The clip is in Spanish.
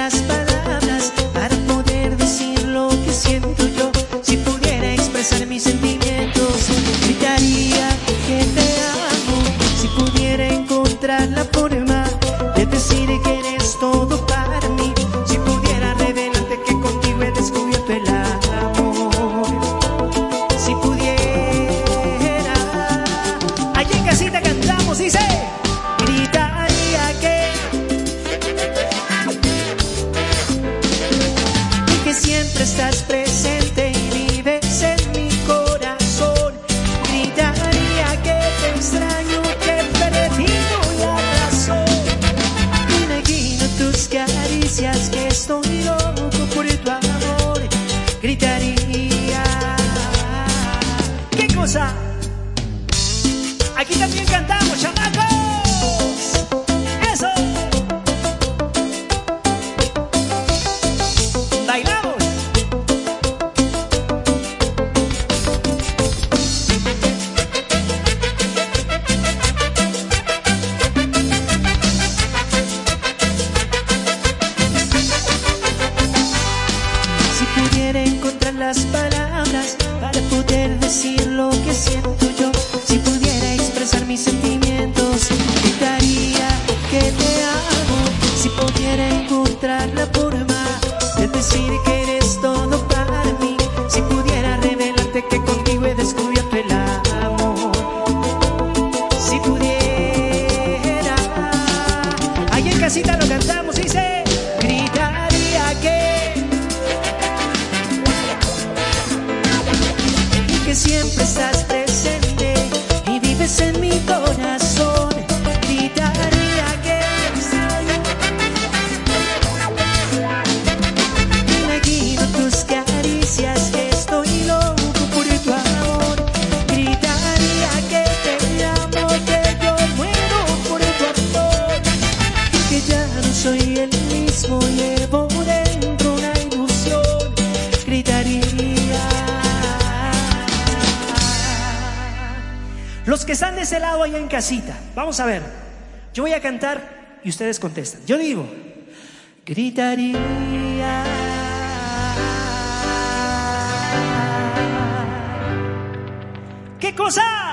las palabras para poder decir lo que siento yo. Si pudiera expresar mis sentimientos, gritaría que te amo. Si pudiera encontrar la forma de decir que eres todo para mí. Si pudiera revelarte que contigo he descubierto el amor. Si pudiera. Allí en casita cantamos, dice. Gritaría que siempre estás presente y vives en mi corazón. Gritaría que te extraño, que he perdido la razón. Imagino tus caricias, que estoy loco por tu amor. Gritaría. ¿Qué cosa? Aquí también cantamos, chamacos. Eso. Bailamos. Si pudiera encontrar las palabras para poder decir lo que siento yo. Si pudiera expresar mis sentimientos, gritaría que te amo. Si pudiera encontrar la forma de decir que eres todo para mí. Si pudiera revelarte que contigo he descubierto el amor. Si pudiera. Ahí en casita lo cantamos, dice. Gritaría que siempre estás presente y vives en mi corazón. Gritaría que te extraño. Imagino tus caricias, que estoy loco por tu amor. Gritaría que te amo, que yo muero por tu amor. Que ya no soy el mismo, llevo dentro una ilusión. Gritaría. Los que están de ese lado allá en casita, vamos a ver. Yo voy a cantar y ustedes contestan. Yo digo, gritaría. ¿Qué cosa?